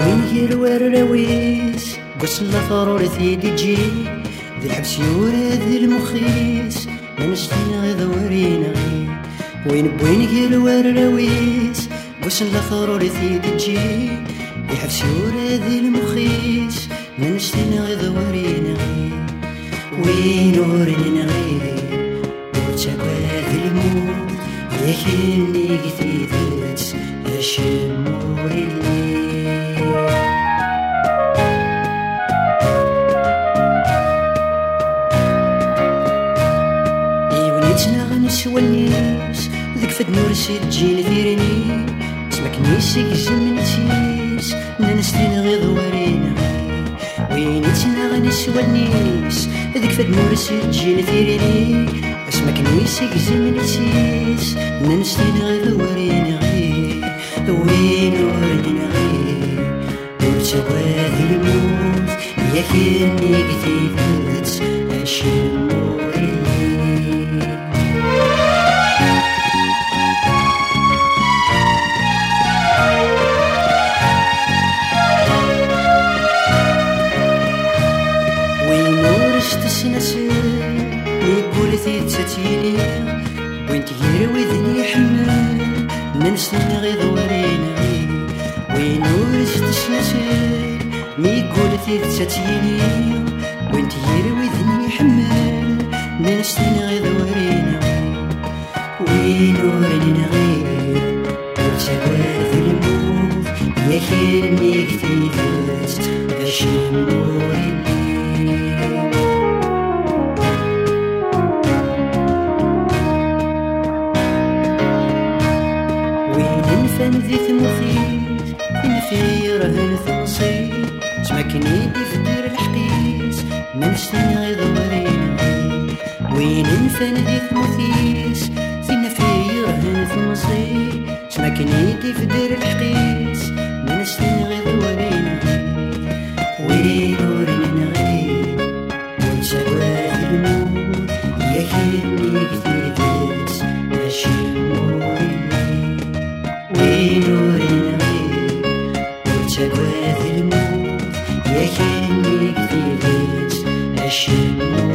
وين يروار راويس قصنا ثرور ثيدي تجي ذي الحبس يورا ذي المخيس ما نشتينا غير ورينا وين يروار راويس قصنا ثرور ثيدي تجي ذي الحبس يورا ذي المخيس ما نشتينا غير ورينا وين ورينا غير وتشاكوا ذي الموت يخلني قثيثت أشمور الليل إيونيتنا غنسوى الناس ذك فد نور سجين ثيرني اسمك نيسك زمنتيس ننستين غير ضوارينا وينيتنا غنسوى الناس ذك فد نور سجين ثيرني اسمك نيسك زمنتيس ننستين غير ضوارينا وين وردنا غير وتشاكوا ذي الموت يخلني قثيثت أشمور الليل وين ورشت السنسل يقول ثيتاتيني وين تهير وذني حمل ننسني غير ضوارينا وين ورشت السنسل ميقول ثيتاتيني وين تهير وذني حمل ننسني غير ضوارينا وين ورننا غير وتشاكوا ذي الموت يخلني قثيثت أشمور الليل وين ذي ثمثيت إن في رهن ثمصيت سمكني دي في دير الحقيس ننسني غير ضوارينا وين ذي ثمثيت إن في رهن ثمصيت سمكني دي في دير الحقيس ننسني غير ضوارينا وين ورننا غير وتشاكوا ذي الموت يخلني قثيثت أشمور الليل وين ورينا غير وتشاكوا ذي الموت يخلني قثيثت أشمور